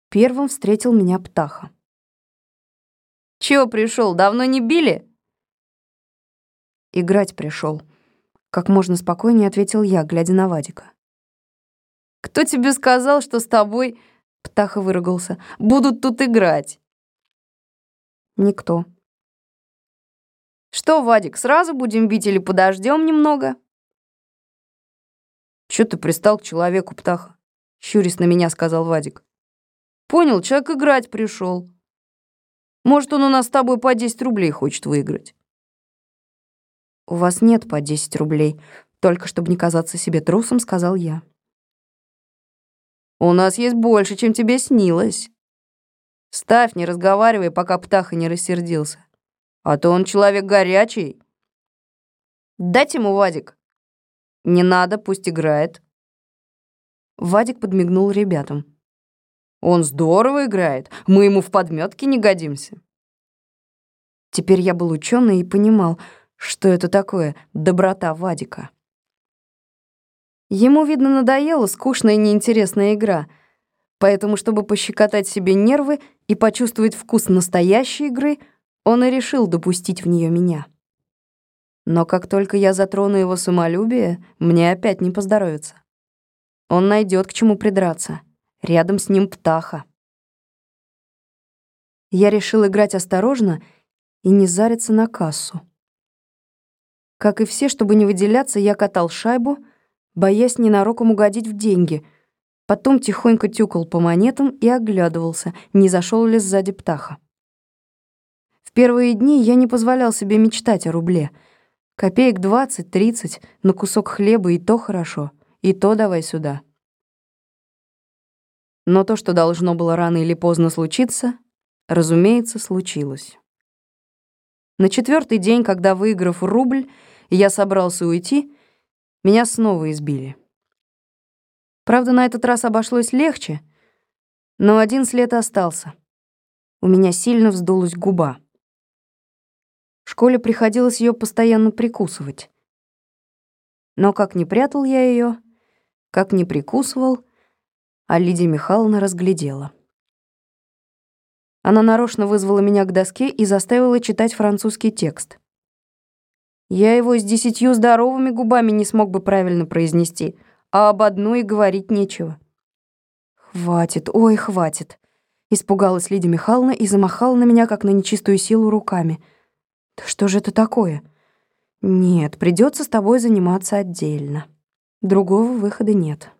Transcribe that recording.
Первым встретил меня Птаха. «Чего пришел? Давно не били?» «Играть пришел», — как можно спокойнее ответил я, глядя на Вадика. «Кто тебе сказал, что с тобой...» — Птаха выругался. «Будут тут играть?» «Никто». «Что, Вадик, сразу будем бить или подождем немного?» «Чё ты пристал к человеку, Птаха?» — щурясь на меня, сказал Вадик. «Понял, человек играть пришел. Может, он у нас с тобой по 10 рублей хочет выиграть». «У вас нет по 10 рублей», — только чтобы не казаться себе трусом, сказал я. «У нас есть больше, чем тебе снилось. Ставь, не разговаривай, пока Птаха не рассердился. А то он человек горячий. Дать ему, Вадик». «Не надо, пусть играет». Вадик подмигнул ребятам. «Он здорово играет, мы ему в подметке не годимся». Теперь я был ученый и понимал, что это такое доброта Вадика. Ему, видно, надоела скучная и неинтересная игра, поэтому, чтобы пощекотать себе нервы и почувствовать вкус настоящей игры, он и решил допустить в нее меня. Но как только я затрону его самолюбие, мне опять не поздоровится. Он найдет к чему придраться. Рядом с ним Птаха. Я решил играть осторожно и не зариться на кассу. Как и все, чтобы не выделяться, я катал шайбу, боясь ненароком угодить в деньги. Потом тихонько тюкал по монетам и оглядывался, не зашел ли сзади Птаха. В первые дни я не позволял себе мечтать о рубле. Копеек 20-30 на кусок хлеба и то хорошо, и то давай сюда. Но то, что должно было рано или поздно случиться, разумеется, случилось. На 4-й день, когда, выиграв рубль, я собрался уйти, меня снова избили. Правда, на этот раз обошлось легче, но один след остался. У меня сильно вздулась губа. В школе приходилось ее постоянно прикусывать. Но как ни прятал я ее, как ни прикусывал, а Лидия Михайловна разглядела. Она нарочно вызвала меня к доске и заставила читать французский текст. Я его с 10 здоровыми губами не смог бы правильно произнести, а об одной и говорить нечего. «Хватит, ой, хватит!» — испугалась Лидия Михайловна и замахала на меня, как на нечистую силу, руками. «Да что же это такое? Нет, придется с тобой заниматься отдельно. Другого выхода нет».